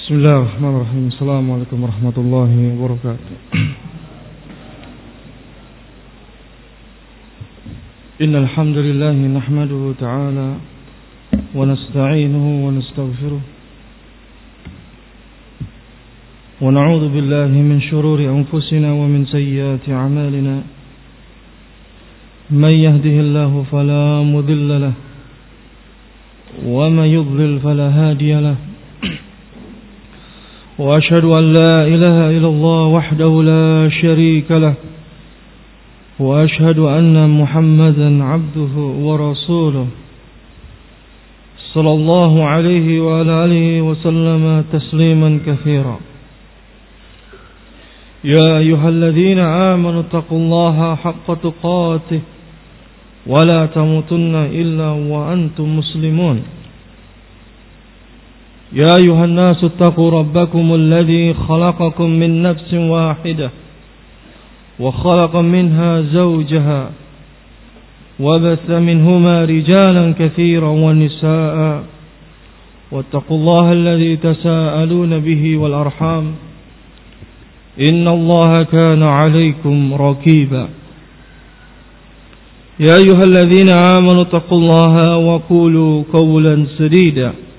Bismillahirrahmanirrahim. Assalamualaikum warahmatullahi wabarakatuh. Innal hamdalillah nahmaduhu ta'ala wa nasta'inuhu wa nastaghfiruh wa na'udzu billahi min shururi anfusina wa min sayyiati a'malina. Man yahdihillahu fala mudilla lahu wa man yudlil fala hadiya lahu. وأشهد أن لا إله إلا الله وحده لا شريك له وأشهد أن محمدا عبده ورسوله صلى الله عليه وعلى آله وسلم تسليما كثيرا. يا أيها الذين آمنوا اتقوا الله حق تقاته ولا تموتن إلا وأنتم مسلمون. يا أيها الناس اتقوا ربكم الذي خلقكم من نفس واحدة وخلق منها زوجها وبث منهما رجالا كثيرا ونساء واتقوا الله الذي تساءلون به والأرحام إن الله كان عليكم رقيبا. يا أيها الذين آمنوا اتقوا الله وقولوا قولا سديدا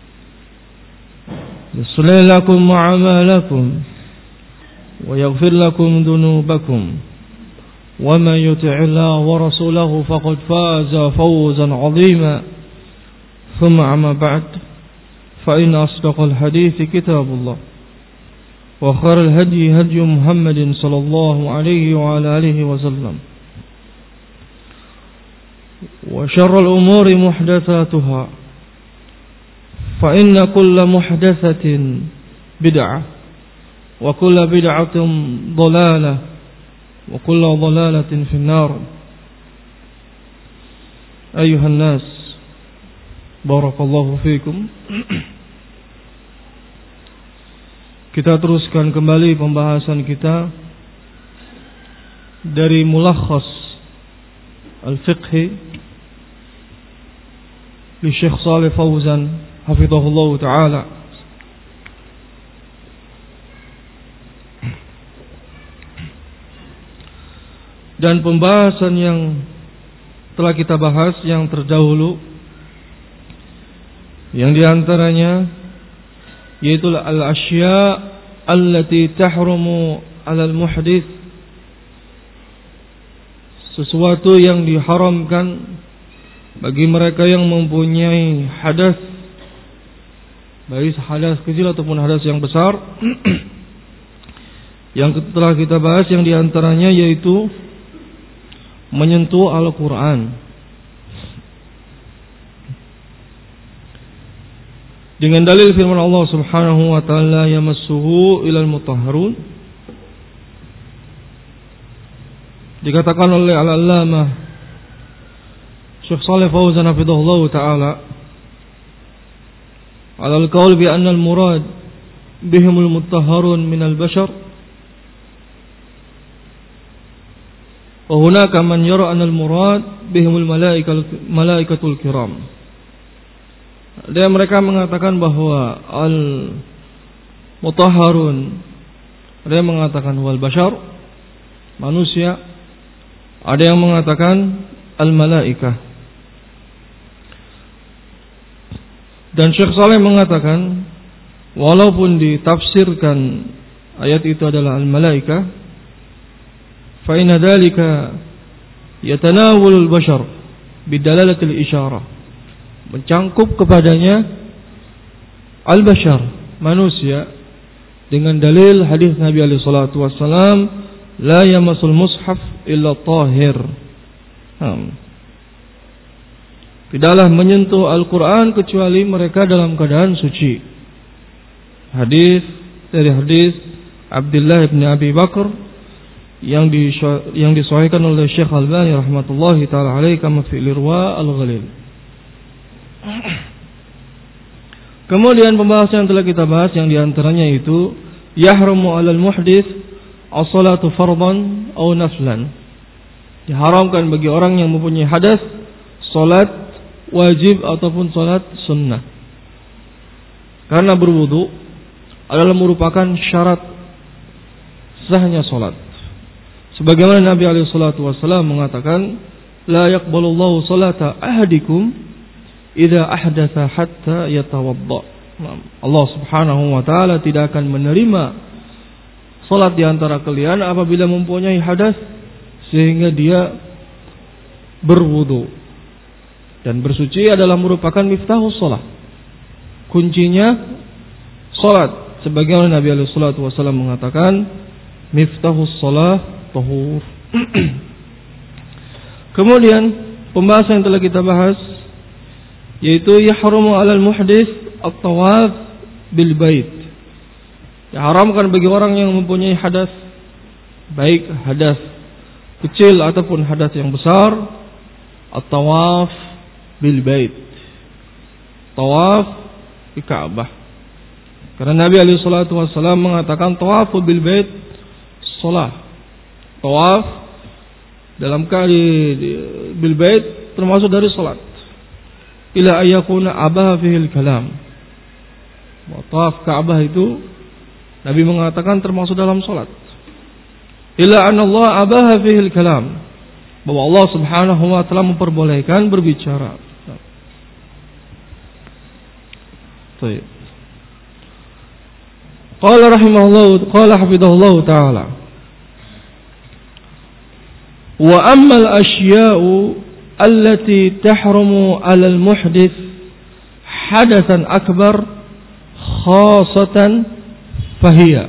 يصلح لكم أعمالكم ويغفر لكم ذنوبكم ومن يطع الله ورسوله فقد فاز فوزا عظيما. ثم أما بعد فإن أصدق الحديث كتاب الله وخير الهدي هدي محمد صلى الله عليه وعلى آله وسلم وشر الأمور محدثاتها فإن كل محدثة بدعة وكل بدعة ضلالة وكل ضلالة في النار. أيها الناس بارك الله فيكم. Kita teruskan kembali pembahasan kita dari Mulakhas Al-Fiqhi li Syekh Shalih Fauzan hafizahullah ta'ala. Dan pembahasan yang telah kita bahas yang terdahulu, yang diantaranya yaitu al-asya allati tahrumu 'alal muhdits, sesuatu yang diharamkan bagi mereka yang mempunyai hadas, baik hadas kecil ataupun hadas yang besar. Yang telah kita bahas yang diantaranya yaitu menyentuh Al-Quran dengan dalil firman Allah Subhanahu wa taala, yamassuhu ilal mutahharun. Dikatakan oleh Al-Allamah Syekh Shalih Fauzan hafizahullah taala على القول بأن المراد بهم المطهرون من البشر وهناك من يرى أن المراد بهم الملائكة الكرام. Dan mereka mengatakan bahwa al-mutahharun, ada yang mengatakan wal bashar, manusia, ada yang mengatakan al-malaikah. Dan Syekh Saleh mengatakan walaupun ditafsirkan ayat itu adalah al-malaikah, fa inna dzalika yatanawalul bashar bidalalatil isyarah, mencangkup kepadanya al-bashar, manusia, dengan dalil hadis Nabi alaihi salatu wassalam, la yamassul mushaf illa tahir. Tidaklah menyentuh Al-Quran kecuali mereka dalam keadaan suci. Hadis Abdullah bin Abi Bakar yang disahihkan oleh Syekh Albani rahmatullahi taala alaihi kama fi Irwa al-Ghalil. Kemudian pembahasan yang telah kita bahas yang diantaranya itu yahrumu 'alal muhdits as-salatu fardhan aw naflan. Diharamkan bagi orang yang mempunyai hadas salat wajib ataupun salat sunnah. Karena berwudu adalah merupakan syarat sahnya salat. Sebagaimana Nabi alaihi salatu wasallam mengatakan, la yaqbalullahu salata ahadikum idza ahdatsa hatta yatawadda. Allah Subhanahu wa taala tidak akan menerima salat di antara kalian apabila mempunyai hadas sehingga dia berwudu. Dan bersuci adalah merupakan miftahus salat. Kuncinya salat. Sebagaimana Nabi alaihi salatu wasallam mengatakan, miftahus salat tahur. Kemudian pembahasan yang telah kita bahas yaitu yahrumu 'alal muhdits at-tawaf bil bait. Diharamkan bagi orang yang mempunyai hadas, baik hadas kecil ataupun hadas yang besar, at-tawaf bil bait. Tawaf di Ka'bah. Karena Nabi alaihi salatu wasallam mengatakan tawafu bil bait shalah. Tawaf dalam kali bil bait termasuk dari salat. Ila ayakuna abaha fihil kalam. Tawaf Ka'bah itu Nabi mengatakan termasuk dalam salat. Ila anna Allah abaha fihil kalam. Bahwa Allah Subhanahu wa taala memperbolehkan berbicara. Baik. Qala rahimahullah, qala hafizahullah taala. Wa ammal asya'u allati tahrumu 'alal muhdits hadatsan akbar khasatan fahiya.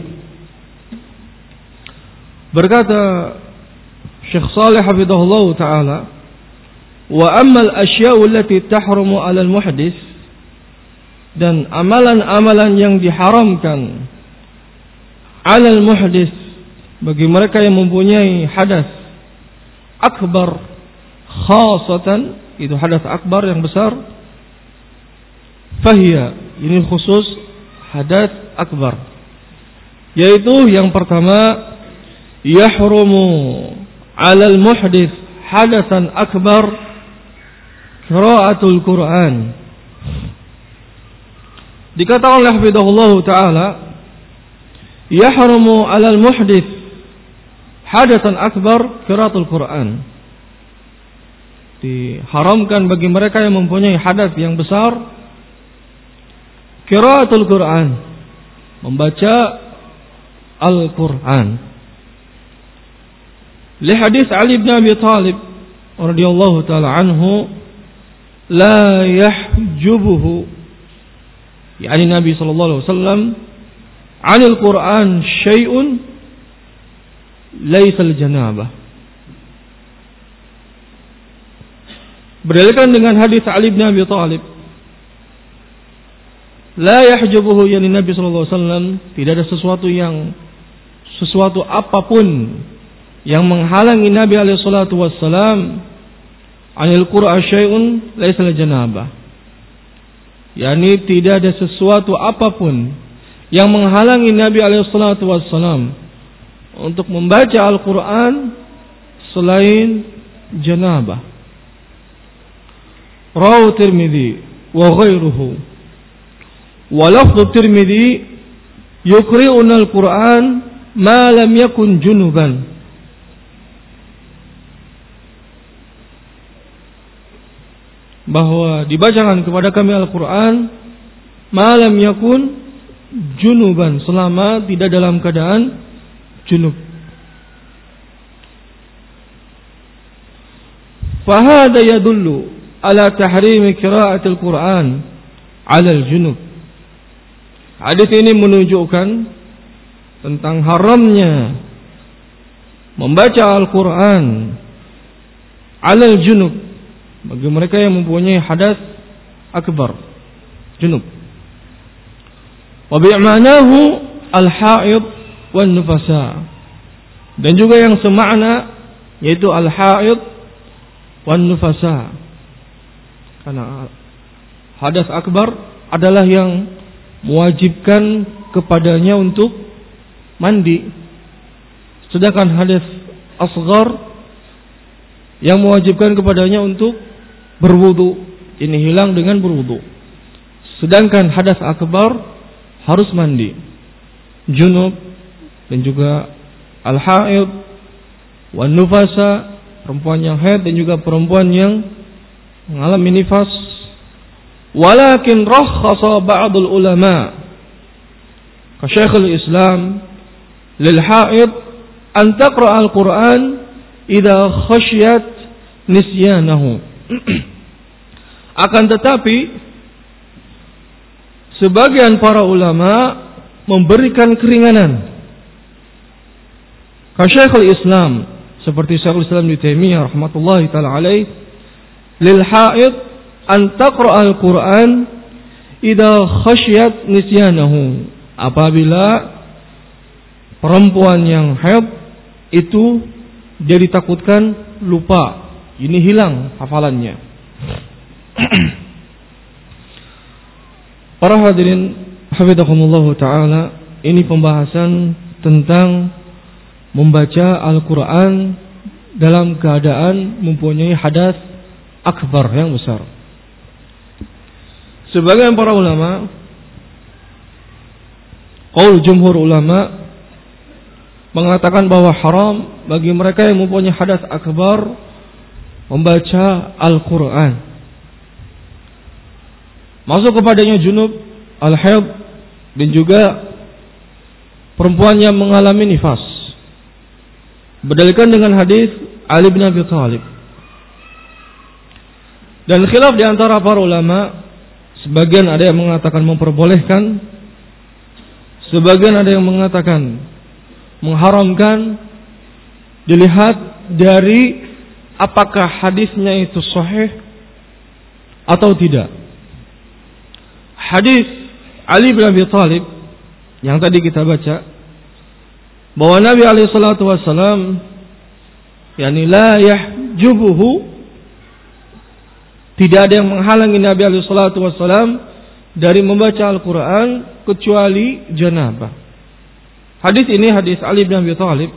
Berkata Syekh Shalih hafizahullah taala, wa ammal asya'u allati tahrumu 'alal muhdits, dan amalan-amalan yang diharamkan 'alal muhdits bagi mereka yang mempunyai hadas akbar khasatan, itu hadas akbar yang besar, fahiya, ini khusus hadas akbar, yaitu yang pertama yahrumu 'alal muhdits hadasan akbar qiraatul Quran. Dikatakan oleh hafizahullah taala, yahrumu 'alal muhdits hadasan akbar qiraatul Quran. Diharamkan bagi mereka yang mempunyai hadas yang besar qiraatul Quran, membaca Al-Quran. Li hadis Ali bin Abi Thalib radhiyallahu taala anhu, la yahjubuhu, yakni Nabi sallallahu alaihi wasallam, 'anil Quran syai'un laisal janabah. Berdasarkan dengan hadis Ali bin Abi Thalib, la yahjubuhu, yani Nabi sallallahu alaihi wasallam tidak ada sesuatu apapun yang menghalangi Nabi alaihi salatu wassalam anil Qur'an syai'un laisal janabah. Yani tidak ada sesuatu apapun yang menghalangi Nabi alaihi salatu wassalam untuk membaca Al-Quran selain janabah. Rawahu Tirmidzi wa ghairuhu. Wa lafdhu Tirmidzi yuqri'una al-Quran ma lam yakun junuban. Bahwa dibacakan kepada kami Al-Quran ma lam yakun junuban, selama tidak dalam keadaan junub. Fahada yadullu ala tahrimi qiraatil Quran 'ala al-junub. Hadis ini menunjukkan tentang haramnya membaca Al-Quran 'ala al-junub bagi mereka yang mempunyai hadas akbar, junub. Wa bi'manahu al-haid wan nufasa, dan juga yang semakna yaitu al-haid wan nufasa. Karena hadas akbar adalah yang mewajibkan kepadanya untuk mandi, sedangkan hadas asghar yang mewajibkan kepadanya untuk berwudu, ini hilang dengan berwudu. Sedangkan hadas akbar harus mandi. junub dan juga al-haid wan nufasa, perempuan yang haid dan juga perempuan yang mengalami nifas. Walakin rakhasa ba'dul ulama ka Syekhul Islam lil haid an taqra al-Qur'an idza khasyat nisyanahu. Akan tetapi sebagian para ulama memberikan keringanan. Ka Syekhul Islam seperti Syekhul Islam Ibnu Taimiyah rahmatullahi taala alaih, lil haid an taqra al-Qur'an idza khasyat nisyanahu. Apabila perempuan yang haid itu dia ditakutkan lupa, ini hilang hafalannya. Para hadirin hafizakumullah taala, ini pembahasan tentang membaca Al-Qur'an dalam keadaan mempunyai hadas akbar yang besar. Sebagian para ulama, qaul jumhur ulama, mengatakan bahwa haram bagi mereka yang mempunyai hadas akbar membaca Al-Qur'an. Masuk kepadanya junub, al-haid dan juga perempuan yang mengalami nifas. Berdalilkan dengan hadis Ali bin Abi Thalib. Dan khilaf di antara para ulama, sebagian ada yang mengatakan memperbolehkan, sebagian ada yang mengatakan mengharamkan, dilihat dari apakah hadisnya itu sahih atau tidak. Hadis Ali bin Abi Thalib yang tadi kita baca, bahwa Nabi alaihi salatu wasallam yani la yahjubuhu, tidak ada yang menghalangi Nabi alaihi salatu wasallam dari membaca Al-Qur'an kecuali janabah. Hadis ini hadis Ali bin Abi Thalib.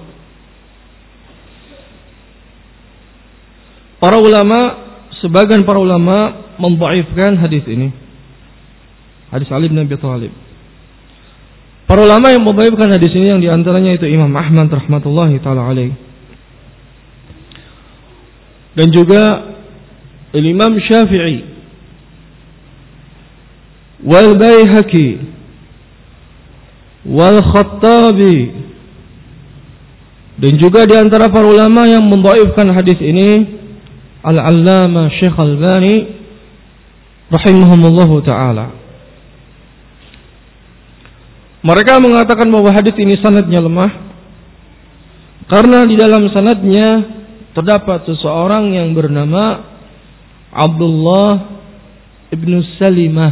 Para ulama, sebagian para ulama mendhaifkan hadis ini. Hadis Ali bin Abi Thalib. Para ulama yang mendhaifkan hadis ini yang diantaranya itu Imam Ahmad rahmatullahi taala alaih, dan juga Imam Syafi'i, wal Baihaqi, wal Khattabi, dan juga diantara para ulama yang mendhaifkan hadis ini Al-Allamah Syekh Albani rahimahumullahu taala. Mereka mengatakan bahwa hadis ini sanadnya lemah karena di dalam sanadnya terdapat seseorang yang bernama Abdullah ibnu Salimah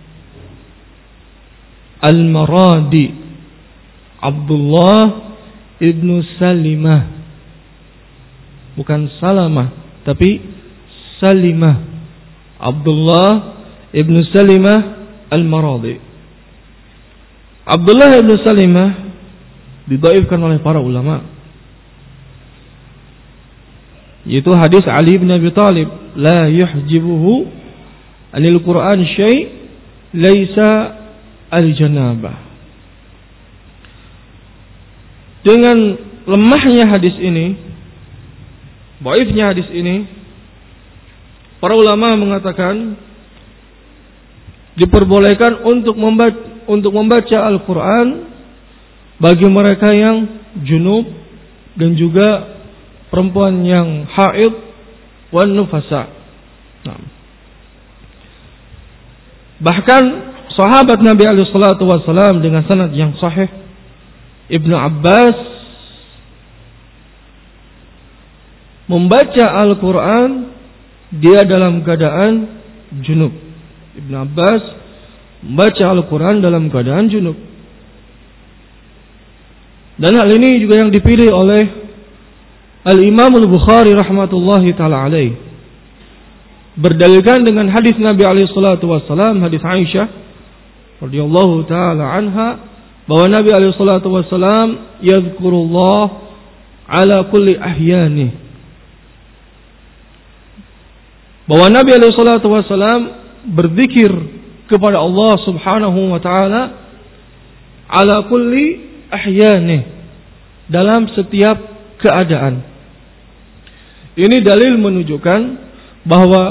Al-Maradi. Abdullah ibnu Salimah, bukan Salamah tapi Salimah. Abdullah ibnu Salimah Al-Maradi. Abdullah ibn Salimah didhaifkan oleh para ulama, yaitu hadis Ali bin Abi Thalib, la yuhjibuhu anil Qur'an syai' laisa al-janabah. Dengan lemahnya hadis ini, dhaifnya hadis ini, para ulama mengatakan diperbolehkan untuk membaca Al-Quran bagi mereka yang junub dan juga perempuan yang haid wan nufasa. Bahkan sahabat Nabi alaihi salatu wasallam dengan sanad yang sahih, Ibnu Abbas membaca Al-Quran dia dalam keadaan junub. Ibnu Abbas membaca Al-Quran dalam keadaan junub. Dan hal ini juga yang dipilih oleh Al-Imam Al-Bukhari rahmatullahi ta'ala alaih, berdalilkan dengan hadis Nabi alaihi salatu wassalam, hadis Aisyah radhiyallahu ta'ala anha, bahwa Nabi alaihi salatu wassalam yadhkurullah ala kulli ahyani, bahwa Nabi alaihi salatu wassalam berzikir kepada Allah subhanahu wa ta'ala ala kulli ahyanih, dalam setiap keadaan. Ini dalil menunjukkan bahwa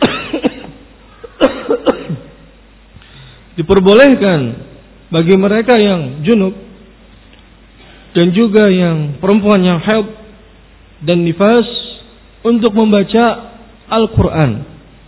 diperbolehkan bagi mereka yang junub dan juga yang perempuan yang haid dan nifas untuk membaca Al-Quran.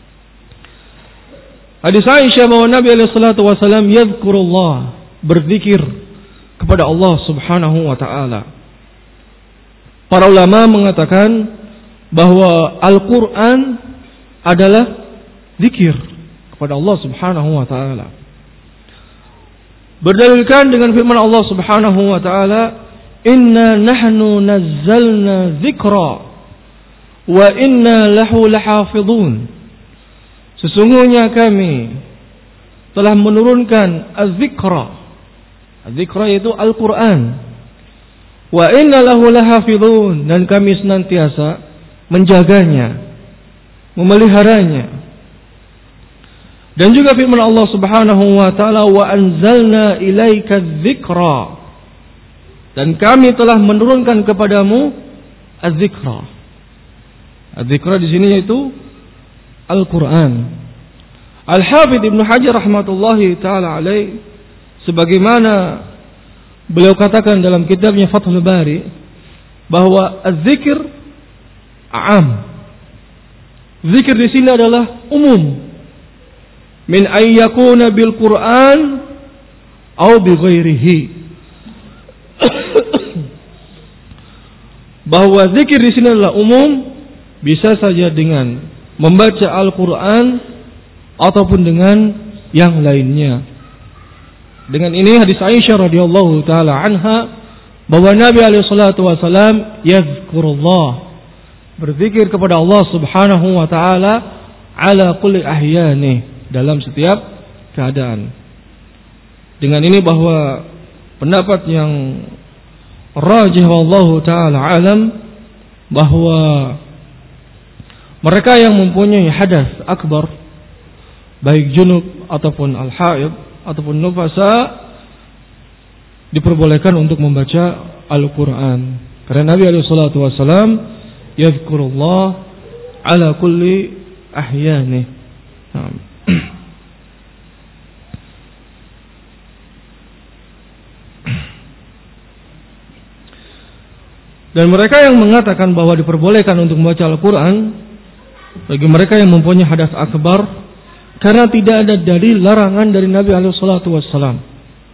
Hadis Aisyah bahwa Nabi SAW yadhkurullah, berzikir kepada Allah Subhanahu wa ta'ala. Para ulama mengatakan bahwa Al-Quran adalah zikir kepada Allah Subhanahu wa ta'ala. Berdalilkan dengan firman Allah Subhanahu wa ta'ala, inna nahnu nazzalna dzikra wa inna lahu lahafidhun. Sesungguhnya kami telah menurunkan az-dzikra. Az-dzikra yaitu Al-Quran. Wa inna lahu lahafidhun, dan kami senantiasa menjaganya, memeliharanya. Dan juga firman Allah Subhanahu wa ta'ala, wa anzalna ilaika dzikra, dan kami telah menurunkan kepadamu az-dzikra. Az-dzikra di sini yaitu Al-Quran. Al-Hafidz Ibnu Hajar rahmatullahi taala alaih, sebagaimana beliau katakan dalam kitabnya Fathul Bari, bahwa az-zikr am. Zikir di sini adalah umum. Min ayyakuna bil Quran atau bi ghairihi. Bahwa zikir di sini adalah umum, bisa saja dengan membaca Al-Quran ataupun dengan yang lainnya. Dengan ini hadis Aisyah radhiyallahu taala anha bahwa Nabi alaihi salatu wasallam yazkurullah, berzikir kepada Allah Subhanahu wa taala ala kulli ahyani, dalam setiap keadaan. Dengan ini bahwa pendapat yang rajih wallahu taala alam, bahwa mereka yang mempunyai hadas akbar, baik junub ataupun al-haid ataupun nufasa, diperbolehkan untuk membaca Al-Quran. Karena Nabi alaihi salatu wasallam yadhkurullah ala kulli ahyani. Dan mereka yang mengatakan bahwa diperbolehkan untuk membaca Al-Quran bagi mereka yang mempunyai hadas akbar, karena tidak ada dalil larangan dari Nabi alaihi salatu wassalam.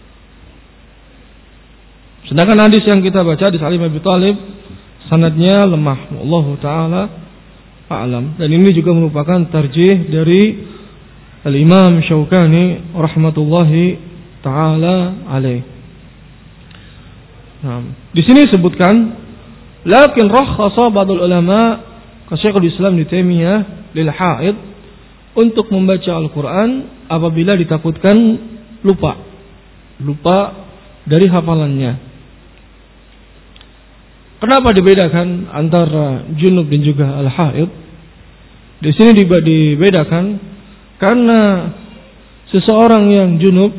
Sedangkan hadis yang kita baca di Ali bin Abi Thalib, sanadnya lemah, wallahu taala a'lam. Dan ini juga merupakan tarjih dari Al-Imam Syaukani rahmatullahi taala alaih. Di sini disebutkan, lakin rakhasa ba'dul ulama ka Syekhul Islam Ibnu Taimiyah lil haid, untuk membaca Al-Quran apabila ditakutkan lupa dari hafalannya. Kenapa dibedakan antara junub dan juga al-haid? Di sini dibedakan karena seseorang yang junub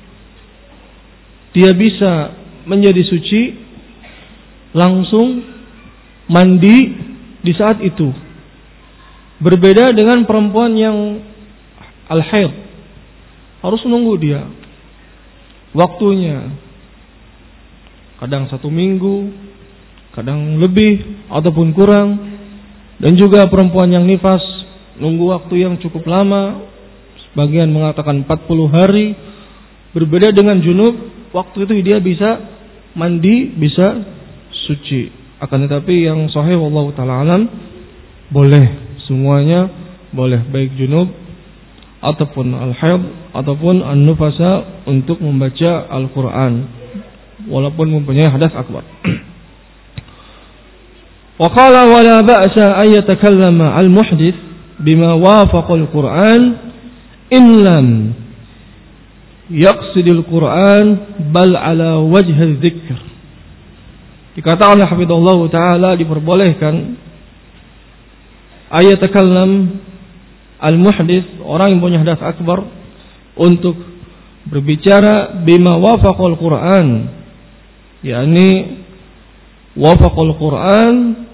dia bisa menjadi suci langsung mandi di saat itu. Berbeda dengan perempuan yang al-haid, harus menunggu dia waktunya, kadang 1 minggu, kadang lebih ataupun kurang. Dan juga perempuan yang nifas nunggu waktu yang cukup lama, sebagian mengatakan 40 hari. Berbeda dengan junub, waktu itu dia bisa mandi, bisa suci. Akan tetapi yang sahih wallahu ta'ala alam, boleh, semuanya boleh, baik junub ataupun al-haid ataupun an-nufasa, untuk membaca Al-Quran walaupun mempunyai hadas akbar. Wa qala wa la ba'sa ay yatakallama al-muhdits bima wafaqa al-Quran in lam yaqsid al-Quran bal ala wajh al-dzikr. Dikatakan oleh hafizallahu taala, diperbolehkan ayatakallam al-muhdits, orang yang punya hadas akbar, untuk berbicara bima wafaqal Quran, yakni wafaqal Quran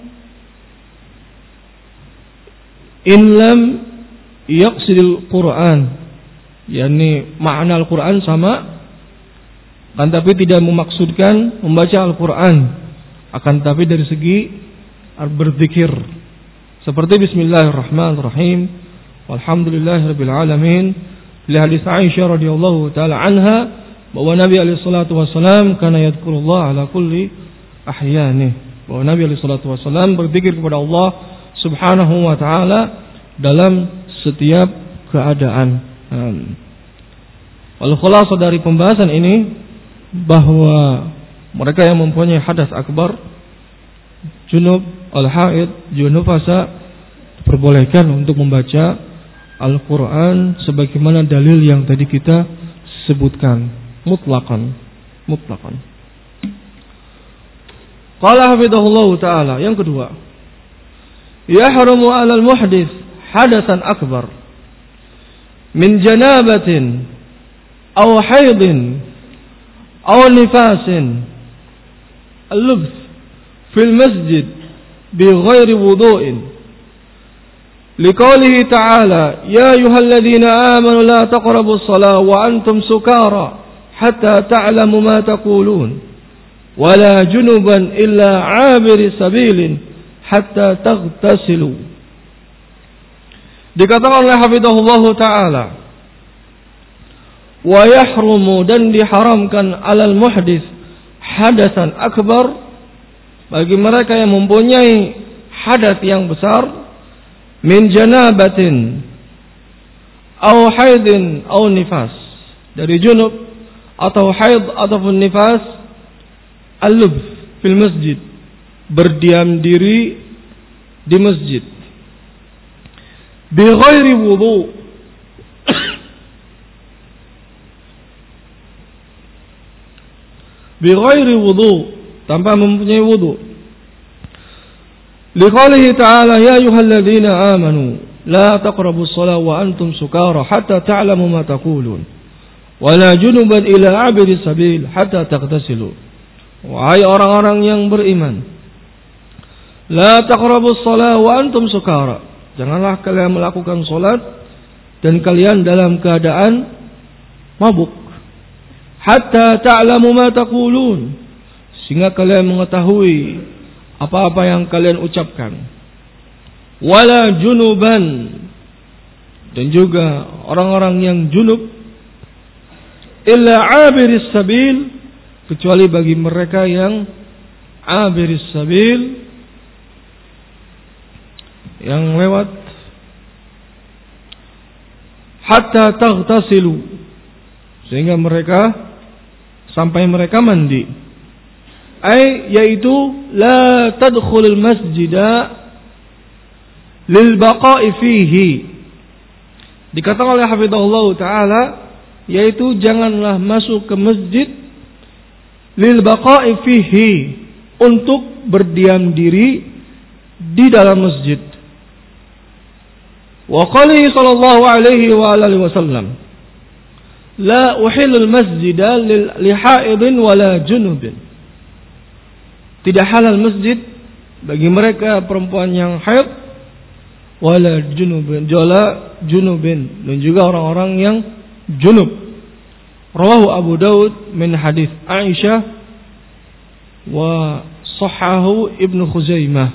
in lam yaqsidil Quran, yakni makna Al-Quran sama, akan tapi tidak memaksudkan membaca Al-Quran, akan tapi dari segi berzikir, seperti Bismillahirrahmanirrahim, walhamdulillahirabbil alamin. Di hadis Aisyah radhiyallahu taala anha bahwa Nabi alaihi salatu wasallam kana yadhkurullah ala kulli ahyanih, bahwa Nabi alaihi salatu wasallam berzikir kepada Allah Subhanahu wa taala dalam setiap keadaan. Wal khulasah dari pembahasan ini bahwa mereka yang mempunyai hadas akbar, junub, al-haid, junufasa, diperbolehkan untuk membaca Al-Quran sebagaimana dalil yang tadi kita sebutkan, mutlaqan. Qala hafidhahullahu ta'ala. Yang kedua, yahrumu 'alal muhdits hadatsan akbar min janabatin aw haidin aw nifasin al-lubs fil masjid bi ghairi wudu'in. لقوله تعالى يا أيها الذين آمنوا لا تقربوا الصلاة وأنتم سكارى حتى تعلموا ما تقولون ولا جنبا إلا عابر سبيل حتى تغتسلوا. Dikatakan oleh hafidhahullah ta'ala, wa yahrumu, dan diharamkan, alal muhdits hadasan akbar, bagi mereka yang mempunyai hadas yang besar, min janabatin aw haidin aw nifas, dari junub atau haid ataupun nifas, al-lubs fil masjid, berdiam diri di masjid, bi ghairi wudu, bi ghairi wudu, tanpa mempunyai wudu. Liqaulihi ta'ala ya ayyuhalladzina amanu la taqrabus shalah wa antum sukara hatta ta'lamu ma taqulun wa la junuban ila 'abiri sabil hatta taghtasilu. Wahai orang-orang yang beriman, la taqrabus shalah wa antum sukara, janganlah kalian melakukan salat dan kalian dalam keadaan mabuk, hatta ta'lamu ma taqulun, sehingga kalian mengetahui apa-apa yang kalian ucapkan, wala junuban, dan juga orang-orang yang junub, illa abiris sabil, kecuali bagi mereka yang abiris sabil, yang lewat, hatta taghtasilu, sehingga mereka sampai mereka mandi. Yaitu la tadkhulul masjida lil baqa'i fihi. Dikatakan oleh hafizahullah ta'ala, yaitu janganlah masuk ke masjid lil baqa'i fihi, untuk berdiam diri di dalam masjid. Wa qalihi sallallahu alaihi wa alihi wasallam, la uhillul masjida li haidin wala junubin, tidak halal masjid bagi mereka perempuan yang haid, wala junubin, dan juga orang-orang yang junub. Rawahu Abu Daud min hadis Aisyah wa sahhahu Ibnu Khuzaimah.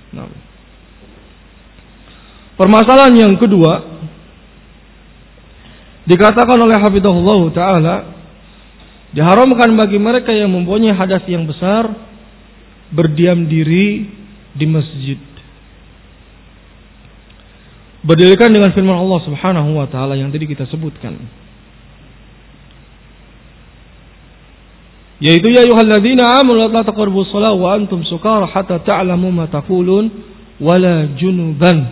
Permasalahan yang kedua, dikatakan oleh hafizahullah ta'ala, diharamkan bagi mereka yang mempunyai hadas yang besar berdiam diri di masjid. Berdalilkan dengan firman Allah Subhanahu wa taala yang tadi kita sebutkan, yaitu ya ayyuhalladzina amanu la taqrabus shalah wa antum sukara hatta ta'lamu ma taqulun wala junuban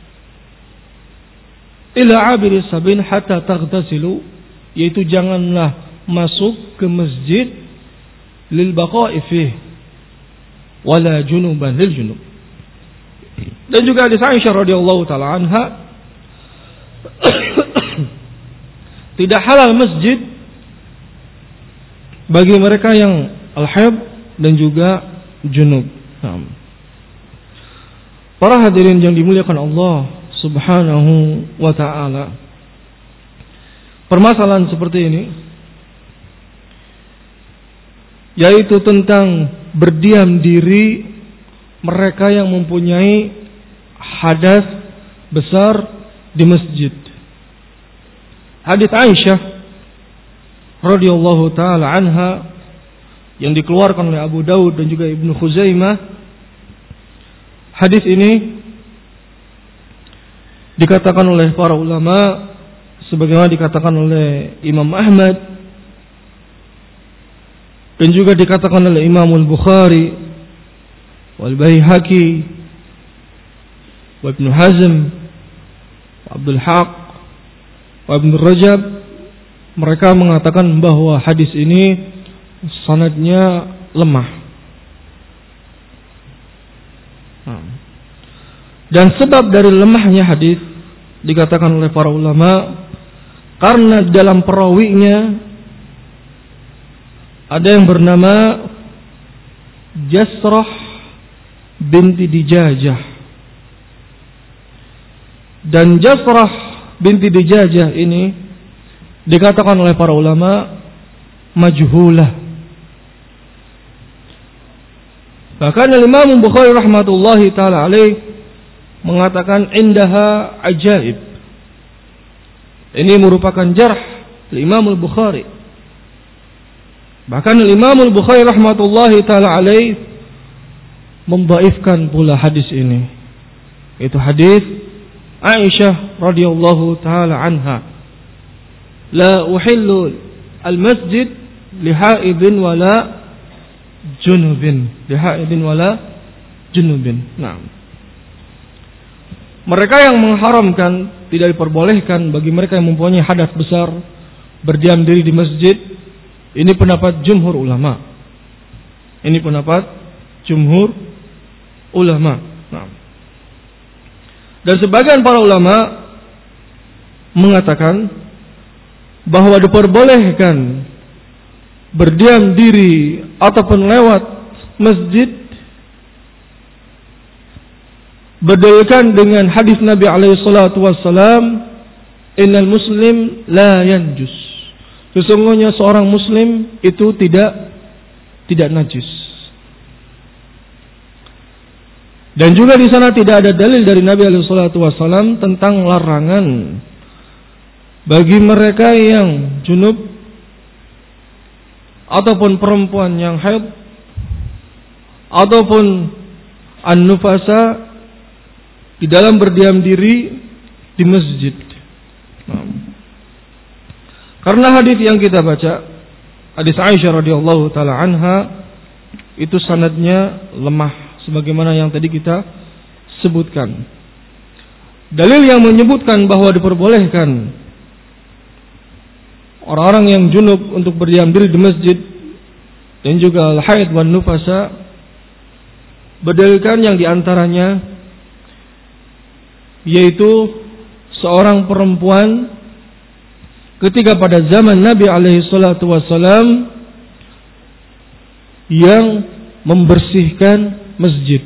ila 'abiri sabil hatta taghtasilu, yaitu janganlah masuk ke masjid lil baqa'i fihi wala junuban lil junub. Dan juga hadis Aisyah radhiyallahu taala anha, tidak halal masjid bagi mereka yang al-haid dan juga junub. Para hadirin yang dimuliakan Allah Subhanahu wa ta'ala, permasalahan seperti ini, yaitu tentang berdiam diri mereka yang mempunyai hadas besar di masjid. Hadits Aisyah radhiyallahu taala anha yang dikeluarkan oleh Abu Daud dan juga Ibnu Khuzaimah. Hadis ini dikatakan oleh para ulama sebagaimana dikatakan oleh Imam Ahmad dan juga dikatakan oleh Imam Al-Bukhari wal Baihaqi wa Ibnu Hazm wa Abdul Haq wa Ibnu Rajab. Mereka mengatakan bahwa hadis ini sanadnya lemah. Dan sebab dari lemahnya hadis dikatakan oleh para ulama karena dalam perawinya ada yang bernama Jasrah binti Dijajah. Dan Jasrah binti Dijajah ini dikatakan oleh para ulama majhulah. Bahkan Imam Bukhari rahmatullahi taala alaih mengatakan indaha ajaib. Ini merupakan jarh Imam Al-Bukhari. Bahkan Imam Al-Bukhari rahmatullahi taala alaih mendhaifkan pula hadis ini. Itu hadis Aisyah radhiyallahu taala anha. La uhillu al-masjid li haidin wala junubin. Li haidin wala junubin. Naam. Mereka yang mengharamkan, tidak diperbolehkan bagi mereka yang mempunyai hadas besar berdiam diri di masjid. Ini pendapat jumhur ulama. Ini pendapat jumhur ulama. Nah. Dan sebagian para ulama mengatakan bahwa diperbolehkan berdiam diri ataupun lewat masjid berdalilkan dengan hadis Nabi alaihi salatu wassalam, innal muslim la yanjus. Sesungguhnya seorang muslim itu tidak najis. Dan juga di sana tidak ada dalil dari Nabi alaihi salatu wassalam tentang larangan bagi mereka yang junub ataupun perempuan yang haid ataupun an-nufasa di dalam berdiam diri di masjid. Karena hadis yang kita baca, hadis Aisyah radhiyallahu taala anha, itu sanadnya lemah sebagaimana yang tadi kita sebutkan. Dalil yang menyebutkan bahwa diperbolehkan orang-orang yang junub untuk berdiam diri di masjid dan juga al-haid wan nufasa berdalilkan yang diantaranya yaitu seorang perempuan ketika pada zaman Nabi alaihi salatu wassalam yang membersihkan masjid.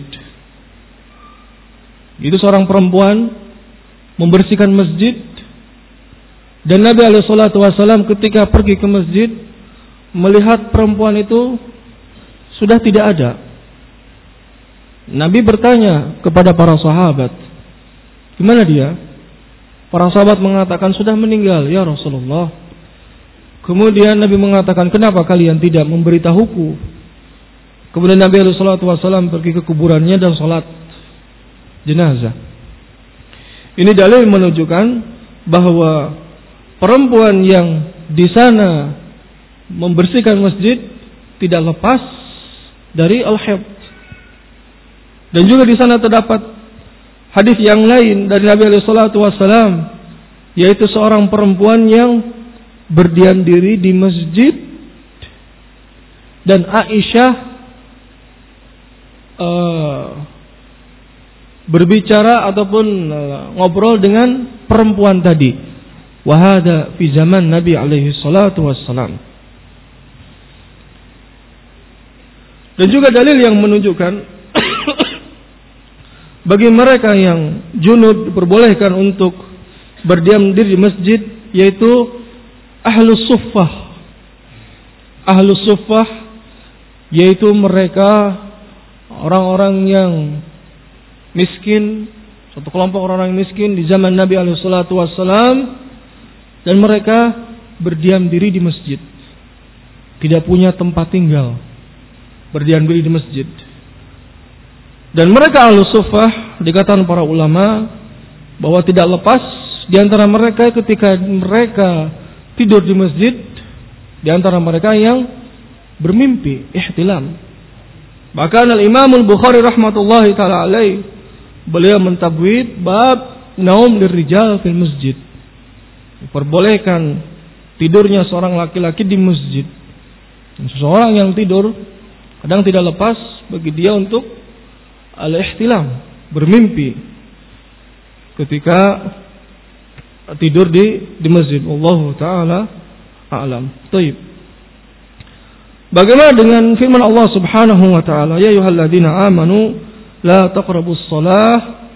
Itu seorang perempuan membersihkan masjid dan Nabi alaihi salatu wassalam ketika pergi ke masjid melihat perempuan itu sudah tidak ada. Nabi bertanya kepada para sahabat, gimana dia? Para sahabat mengatakan sudah meninggal ya Rasulullah. Kemudian Nabi mengatakan, kenapa kalian tidak memberitahuku? Kemudian Nabi SAW pergi ke kuburannya dan sholat jenazah. Ini dalil menunjukkan bahwa perempuan yang di sana membersihkan masjid tidak lepas dari al-haid. Dan juga di sana terdapat hadis yang lain dari Nabi SAW, yaitu seorang perempuan yang berdiam diri di masjid dan Aisyah berbicara ataupun ngobrol dengan perempuan tadi. Wahada fi zaman Nabi alaihi salatu wassalam. Dan juga dalil yang menunjukkan bagi mereka yang junub diperbolehkan untuk berdiam diri di masjid, yaitu ahlus suffah. Ahlus suffah yaitu mereka orang-orang yang miskin, suatu kelompok orang-orang miskin di zaman Nabi SAW, dan mereka berdiam diri di masjid, tidak punya tempat tinggal, berdiam diri di masjid. Dan mereka ahlus suffah, dikatakan para ulama bahwa tidak lepas di antara mereka ketika mereka tidur di masjid, di antara mereka yang bermimpi ihtilam. Bahkan Al-Imam Al-Bukhari rahmatullahi taala alaih, beliau mentabwid bab naum lirijal fil masjid, diperbolehkan tidurnya seorang laki-laki di masjid. Seseorang yang tidur kadang tidak lepas bagi dia untuk al-ihtilam, bermimpi ketika tidur di masjid. Wallahu taala a'lam. Baik. Bagaimana dengan firman Allah Subhanahu wa taala, ya ayyuhalladzina amanu la taqrabus shalah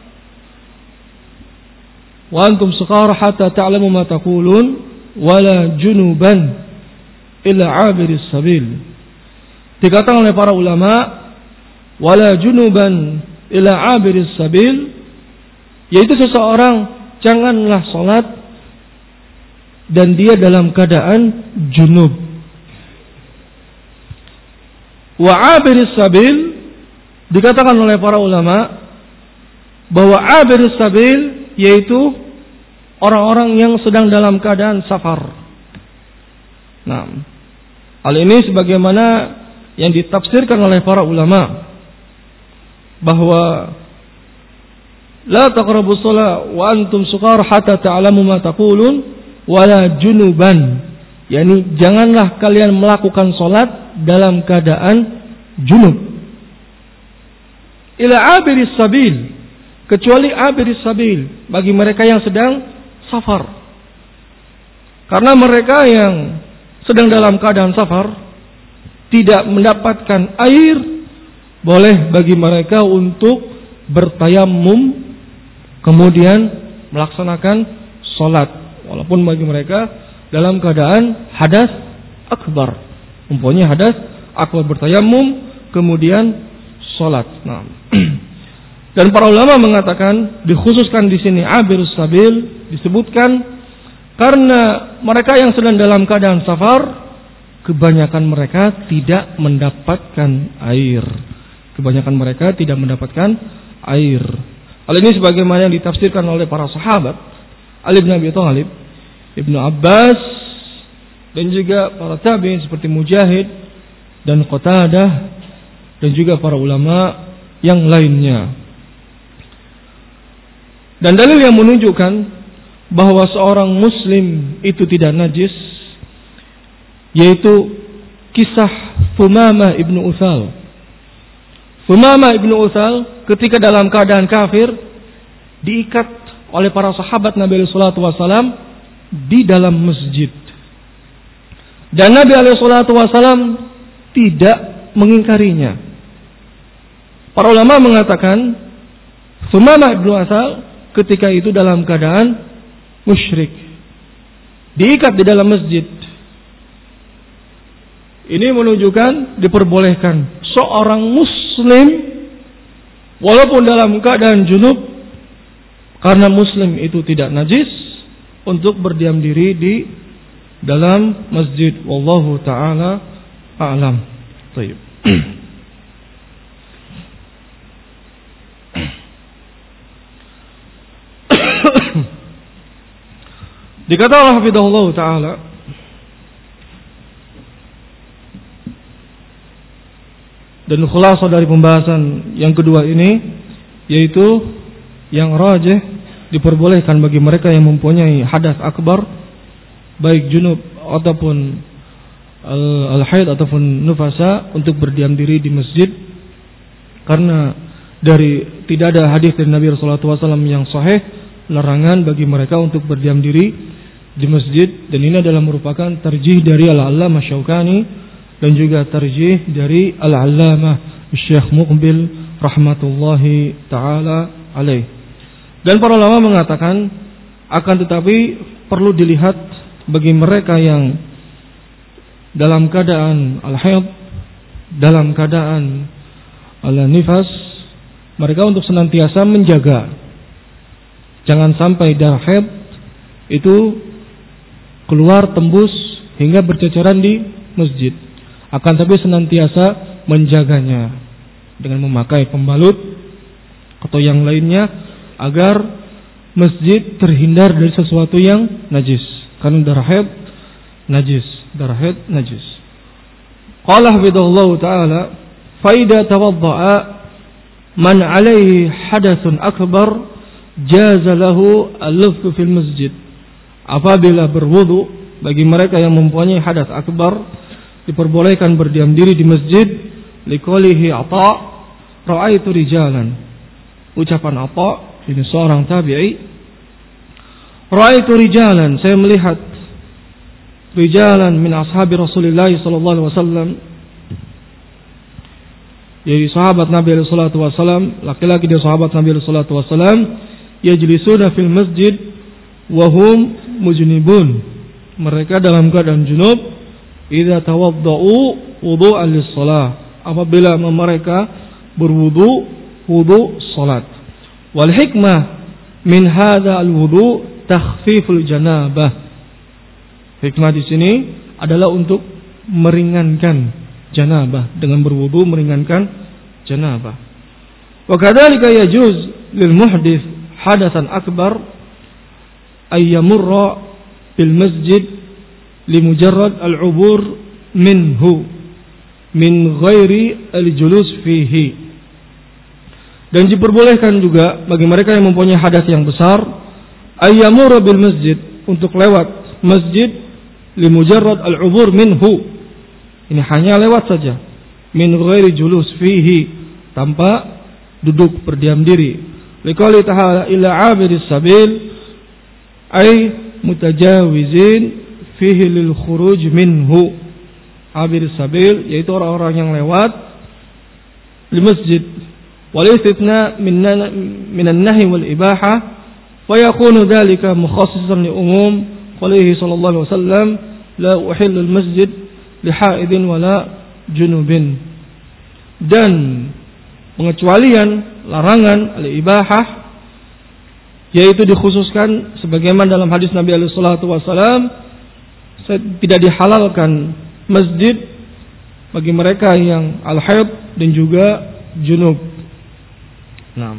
wa antum sukara hatta ta'lamu ma taqulun wala junuban illa 'abiris sabil. Dikatakan oleh para ulama wala junuban ila abiris sabil, yaitu seseorang janganlah salat dan dia dalam keadaan junub. Wa abiris sabil, dikatakan oleh para ulama bahwa abiris sabil yaitu orang-orang yang sedang dalam keadaan safar. Nah, hal ini sebagaimana yang ditafsirkan oleh para ulama bahwa la taqrabus shalah wa antum sukar hatta ta'lamu ma taqulun wala junuban, yakni janganlah kalian melakukan salat dalam keadaan junub. Ila abiris sabil, kecuali abiris sabil, bagi mereka yang sedang safar. Karena mereka yang sedang dalam keadaan safar tidak mendapatkan air, boleh bagi mereka untuk bertayamum kemudian melaksanakan sholat, walaupun bagi mereka dalam keadaan hadas akbar, mempunyai hadas akbar, bertayamum kemudian sholat. Nah, dan para ulama mengatakan dikhususkan di sini abirus sabil disebutkan karena mereka yang sedang dalam keadaan safar, kebanyakan mereka tidak mendapatkan air. Kebanyakan mereka tidak mendapatkan air. Hal ini sebagaimana yang ditafsirkan oleh para sahabat, Ali bin Abi Thalib, Ibnu Abbas, dan juga para tabi'in seperti Mujahid dan Qatadah, dan juga para ulama yang lainnya. Dan dalil yang menunjukkan bahwa seorang muslim itu tidak najis, yaitu kisah Thumamah ibnu Utsal. Thumamah ibnu Utsal ketika dalam keadaan kafir diikat oleh para sahabat Nabi sallallahu alaihi wasallam di dalam masjid. Dan Nabi sallallahu alaihi wasallam tidak mengingkarinya. Para ulama mengatakan Thumamah ibnu Utsal ketika itu dalam keadaan musyrik, diikat di dalam masjid. Ini menunjukkan diperbolehkan seorang muslim walaupun dalam keadaan junub, karena muslim itu tidak najis, untuk berdiam diri di dalam masjid. Wallahu ta'ala a'lam. Baik. Dikata Allah hafidhahullah ta'ala, dan khulasah dari pembahasan yang kedua ini, yaitu yang rajih diperbolehkan bagi mereka yang mempunyai hadas akbar, baik junub ataupun al-haid ataupun nufasa, untuk berdiam diri di masjid, karena dari tidak ada hadis dari Nabi sallallahu alaihi wasallam yang sahih larangan bagi mereka untuk berdiam diri di masjid. Dan ini adalah merupakan tarjih dari Al-Allamah Syaukani dan juga tarjih dari Al-Allamah Syekh Muqbil rahmatullahi taala alaih. Dan para ulama mengatakan akan tetapi perlu dilihat bagi mereka yang dalam keadaan al-haid, dalam keadaan al-nifas, mereka untuk senantiasa menjaga jangan sampai darah haid itu keluar tembus hingga berceceran di masjid. Akan tapi senantiasa menjaganya dengan memakai pembalut atau yang lainnya agar masjid terhindar dari sesuatu yang najis. Karena darah haid najis, darah haid najis. Qala hafidhahullahu ta'ala, fa idza tawadda'a man 'alaihi hadathun akbar jaza lahu al-lufzu fil masjid. Apabila berwudu bagi mereka yang mempunyai hadas akbar, diperbolehkan berdiam diri di masjid. Liqaulihi Atha, ra'aitu rijalan. Ucapan Atha, ini seorang tabi'i. Ra'aitu rijalan, saya melihat rijalan min ashabi Rasulullah sallallahu alaihi wasallam, yaitu sahabat Nabi alaihi salatu wasallam, laki-laki dari sahabat Nabi alaihi salatu wasallam, yajlisuna fil masjid wa hum mujnibun. Mereka dalam keadaan junub. Idza tawaddau wudu'an lis-shalah, apabila mereka berwudu salat. Wal hikmah min hadza al-wudu takhfiful janabah. Hikmah di sini adalah untuk meringankan janabah, dengan berwudu meringankan janabah. Wa kadzalika yajuz lil muhdits hadatsan akbar ay yamurra bil masjid limujarrad al-ubur minhu min ghairi al-julus fihi. Dan diperbolehkan juga bagi mereka yang mempunyai hadas yang besar ayyamura bil masjid, untuk lewat masjid limujarrad al-ubur minhu, ini hanya lewat saja, min ghairi julus fihi, tanpa duduk berdiam diri. Liqauli ta'ala ila 'abiris sabil ay mutajawizin fihi lil khuruj minhu. Abir sabil yaitu orang-orang yang lewat di masjid. Wal istithna minan nahi wal ibaha wa yakunu dhalika mukhassisan li umum qalihi sallallahu alaihi wasallam la uhillu al masjid li haidin wala junubin. Dan pengecualian larangan al ibahah yaitu dikhususkan sebagaimana dalam hadis Nabi alaihi salatu wasallam, tidak dihalalkan masjid bagi mereka yang al-haid dan juga junub. Naam.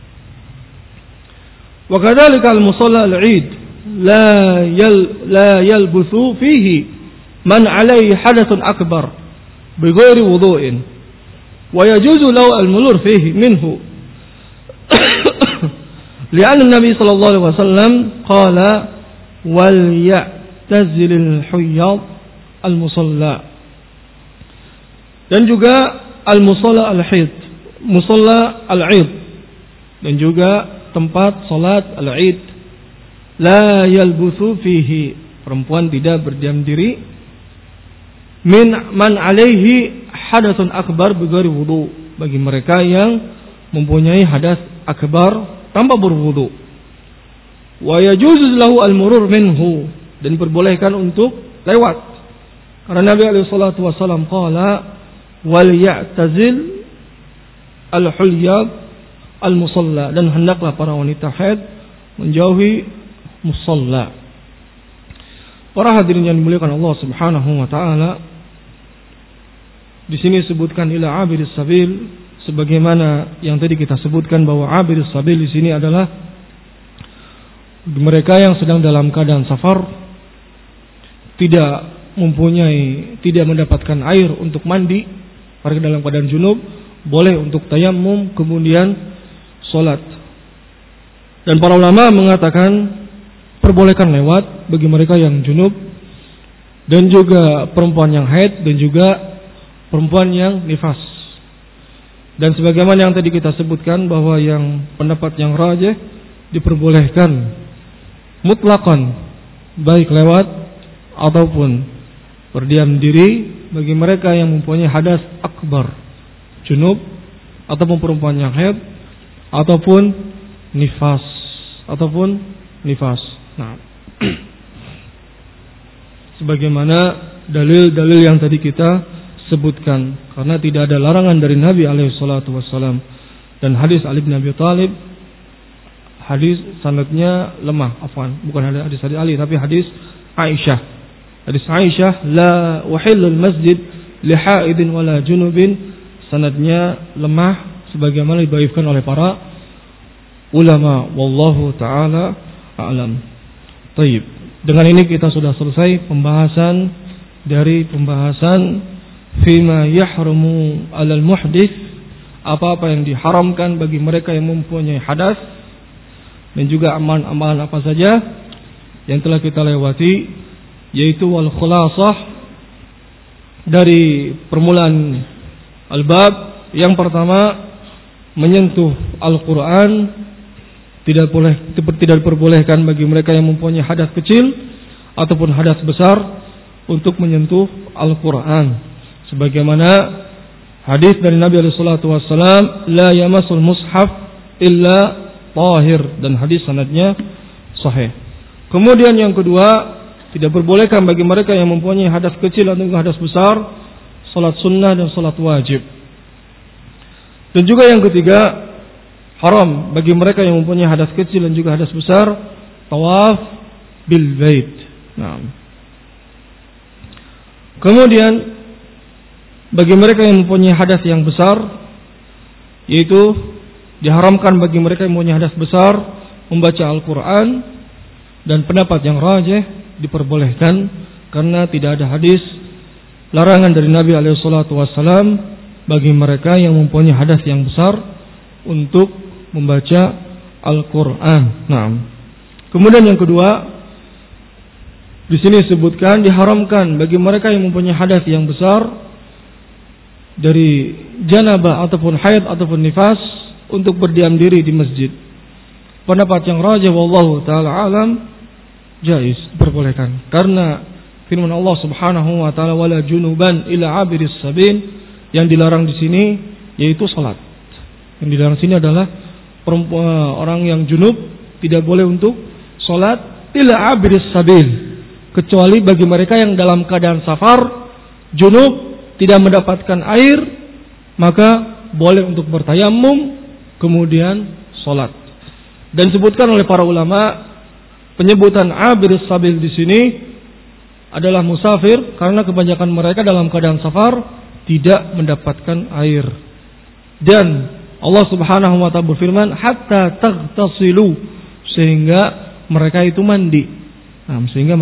Wa kadzalika al-musalla al-'id la yalbuthu fihi man 'alaihi hadathun akbar bighairi wudu'in wa yajuzu lahu al-mulur fihi minhu. Li'anna an-nabi sallallahu alaihi wasallam qala wal tazilil huyyad al-musalla. Dan juga al-musalla al-haid, musalla al-'id, dan juga tempat salat al-'id la yalbuthu fihi, perempuan tidak berdiam diri, min man alaihi hadatsun akbar bighairi wudu, bagi mereka yang mempunyai hadas akbar tanpa berwudu. Wa yajuzu lahu al-murur minhu, dan diperbolehkan untuk lewat. Karena Nabi alaihi salatu wasallam qala wal ya'tazil al-hulyab al-musalla, dan hendaklah para wanita haid menjauhi musalla. Para hadirin yang dimuliakan Allah Subhanahu wa taala, di sini disebutkan ila abiris sabil, sebagaimana yang tadi kita sebutkan bahwa abiris sabil di sini adalah mereka yang sedang dalam keadaan safar, tidak mendapatkan air untuk mandi, mereka dalam keadaan junub, boleh untuk tayammum kemudian sholat. Dan para ulama mengatakan perbolehkan lewat bagi mereka yang junub, dan juga perempuan yang haid, dan juga perempuan yang nifas. Dan sebagaimana yang tadi kita sebutkan bahwa yang pendapat yang rajih diperbolehkan mutlaqan, baik lewat ataupun berdiam diri bagi mereka yang mempunyai hadas akbar, junub ataupun perempuan yang haid ataupun nifas Nah, sebagaimana dalil-dalil yang tadi kita sebutkan, karena tidak ada larangan dari Nabi alaihi salatu wassalam. Dan hadis Ali bin Abi Thalib, hadis sanadnya lemah, bukan hadis Ali tapi hadis Aisyah. Hadis Aisyah, la uhillul masjid li haidin wala junubin, sanadnya lemah sebagaimana didhaifkan oleh para ulama. Wallahu taala a'lam. Baik, dengan ini kita sudah selesai pembahasan fima yahrumu 'alal muhdits, apa-apa yang diharamkan bagi mereka yang mempunyai hadas, dan juga amalan-amalan apa saja yang telah kita lewati, yaitu wal khulasah dari permulaan al-bab. Yang pertama, menyentuh Al-Quran tidak diperbolehkan bagi mereka yang mempunyai hadas kecil ataupun hadas besar untuk menyentuh Al-Quran, sebagaimana hadis dari Nabi sallallahu alaihi wasallam, la yamassul mushaf illa tahir, dan hadis sanadnya sahih. Kemudian yang kedua, tidak diperbolehkan bagi mereka yang mempunyai hadas kecil atau hadas besar salat sunnah dan salat wajib. Dan juga yang ketiga, haram bagi mereka yang mempunyai hadas kecil dan juga hadas besar tawaf bil bait. Nah, kemudian bagi mereka yang mempunyai hadas yang besar, yaitu diharamkan bagi mereka yang mempunyai hadas besar membaca Al-Quran, dan pendapat yang rajih diperbolehkan karena tidak ada hadis larangan dari Nabi alaihi salatu wassalam bagi mereka yang mempunyai hadas yang besar untuk membaca Al-Quran. Nah, kemudian yang kedua, di sini disebutkan diharamkan bagi mereka yang mempunyai hadas yang besar dari janabah ataupun haid ataupun nifas untuk berdiam diri di masjid. Pendapat yang rajih wallahu taala alam, jaiz, diperbolehkan, karena firman Allah Subhanahu wa taala, wala junuban ila abiris sabil, yang dilarang di sini yaitu salat. Yang dilarang sini adalah orang yang junub tidak boleh untuk salat ila abiris sabil, kecuali bagi mereka yang dalam keadaan safar, junub, tidak mendapatkan air, maka boleh untuk bertayamum kemudian salat. Dan disebutkan oleh para ulama, penyebutan abiris sabil di sini adalah musafir, karena kebanyakan mereka dalam keadaan safar tidak mendapatkan air. Dan Allah Subhanahu wa taala berfirman, hatta taghtasilu, sehingga mereka itu mandi. Nah,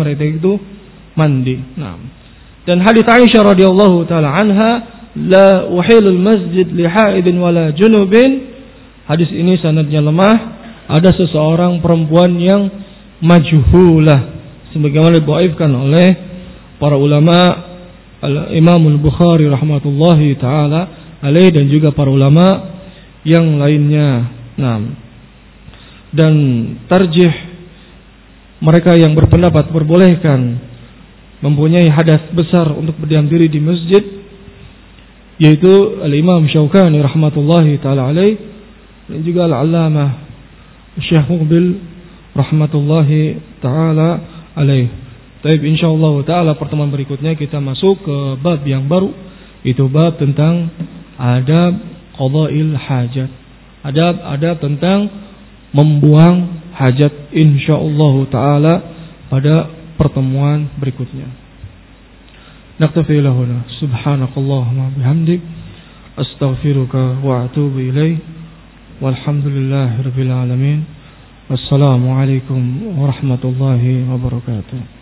dan hadits Aisyah radhiyallahu taala anha, la uhilul masjid li haidin wala junubin, hadis ini sanadnya lemah. Ada seseorang perempuan yang majhulah, sebagaimana didhaifkan oleh para ulama, Imam Al-Bukhari rahmatullahi taala alaih, dan juga para ulama yang lainnya. Nah, dan tarjih mereka yang berpendapat berbolehkan mempunyai hadas besar untuk berdiam diri di masjid, yaitu Al-Imam Syaukani rahmatullahi taala alaih, dan juga Al-Allamah Syekh Muqbil rahmatullahi taala alaih. Baik, insyaallah taala pertemuan berikutnya kita masuk ke bab yang baru, itu bab tentang adab qada'il hajat. Adab tentang membuang hajat, insyaallah taala pada pertemuan berikutnya. Naktafi lahuna subhanakallahumma bihamdik astaghfiruka wa atubu ilaik. Walhamdulillahirabbil alamin. Wassalamualaikum warahmatullahi wabarakatuh.